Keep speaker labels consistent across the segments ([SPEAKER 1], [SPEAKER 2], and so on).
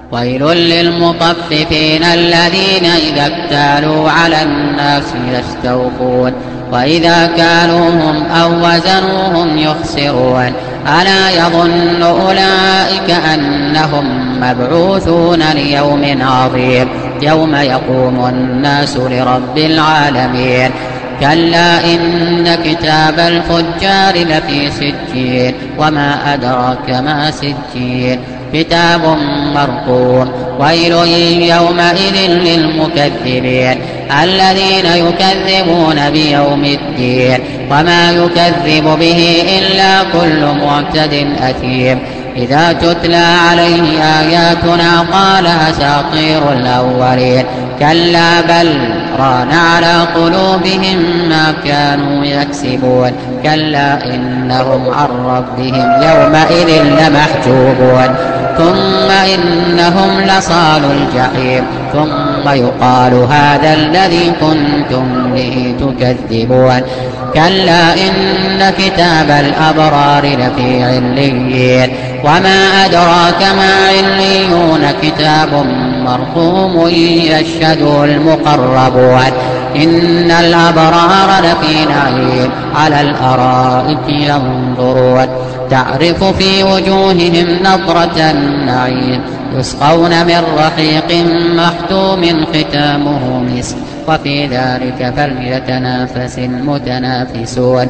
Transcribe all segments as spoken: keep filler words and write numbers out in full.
[SPEAKER 1] ويل للمطففين الذين إذا اكتالوا على الناس يستوفون وإذا كالوهم أو وزنوهم يخسرون ألا يظن أولئك أنهم مبعوثون ليوم عظيم يوم يقوم الناس لرب العالمين كلا إن كتاب الفجار لفي سجين وما أدراك ما سجين كتاب مرقوم ويل يومئذ للمكذبين الذين يكذبون بيوم الدين وما يكذب به إلا كل معتد أثيم إذا تتلى عليه آياتنا قال أساطير الأولين كلا بل ران على قلوبهم ما كانوا يكسبون كلا إنهم عن ربهم يومئذ لمحجوبون ثم إنهم لصالوا الجحيم ثم يقال هذا الذي كنتم به تكذبون كلا إن كتاب الأبرار لفي عليين وما أدراك ما عليون كتاب مرقوم يشهده المقربون إن الأبرار لفي نعيم على الأرائك ينظرون تعرف في وجوههم نضرة النعيم يسقون من رحيق مختوم ختامه مسك وفي ذلك فليتنافس المتنافسون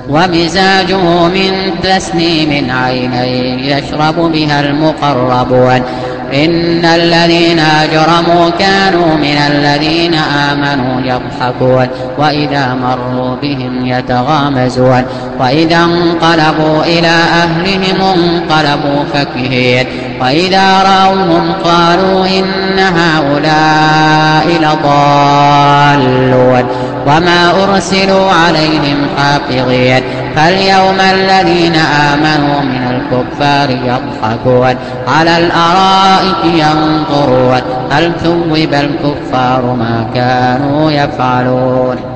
[SPEAKER 1] ومزاجه من تسنيم عينين يشرب بها المقربون إن الذين أجرموا كانوا من الذين آمنوا يضحكون وإذا مروا بهم يتغامزون وإذا انقلبوا إلى أهلهم انقلبوا فكهين وإذا رأوهم قالوا إن هؤلاء لضالون وما أرسلوا عليهم حافظين فاليوم الذين آمنوا من الكفار يضحكون على الأرائك ينظرون هل ثوب الكفار ما كانوا يفعلون.